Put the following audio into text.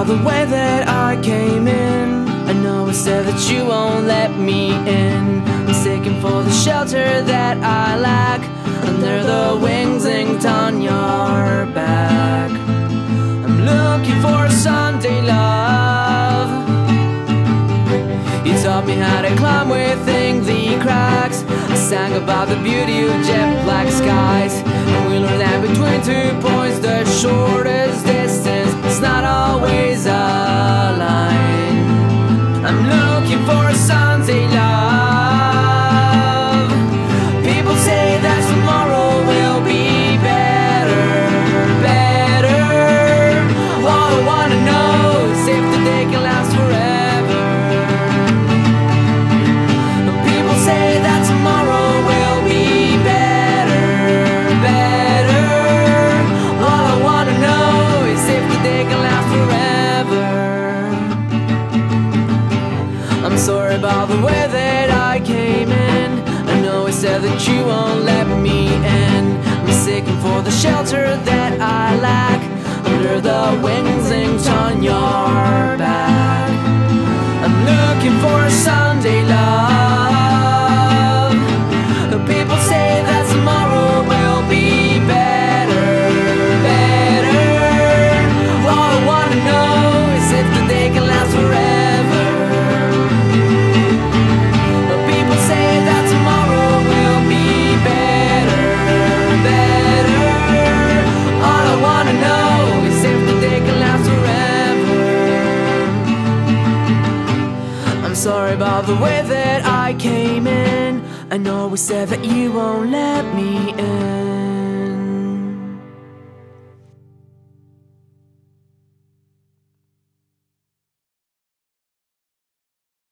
the way that I came in. I know I said that you won't let me in. I'm seeking for the shelter that I lack under the wings inked on your back. I'm looking for a Sunday love. You taught me how to climb within the cracks. I sang about the beauty of jet black skies, and we learned that between 2 points the shortest distance is not always a line. I'm looking for a Sunday love. People say that tomorrow will be better, better. All I wanna know is if the day can last forever. People say that tomorrow will be better, better. All I wanna know is if the day can last forever. I'm sorry about the way that I came in. I know I said that you won't let me in. I'm seeking for the shelter that I lack under the wings inked on your back. I'm looking for a Sunday love. People say that tomorrow will be better, better. All I wanna know is if the day can last forever. People say that tomorrow will be better, better. All I wanna know is if the day can last forever. I'm sorry about the way that I came in. I know we said that you won't let me in.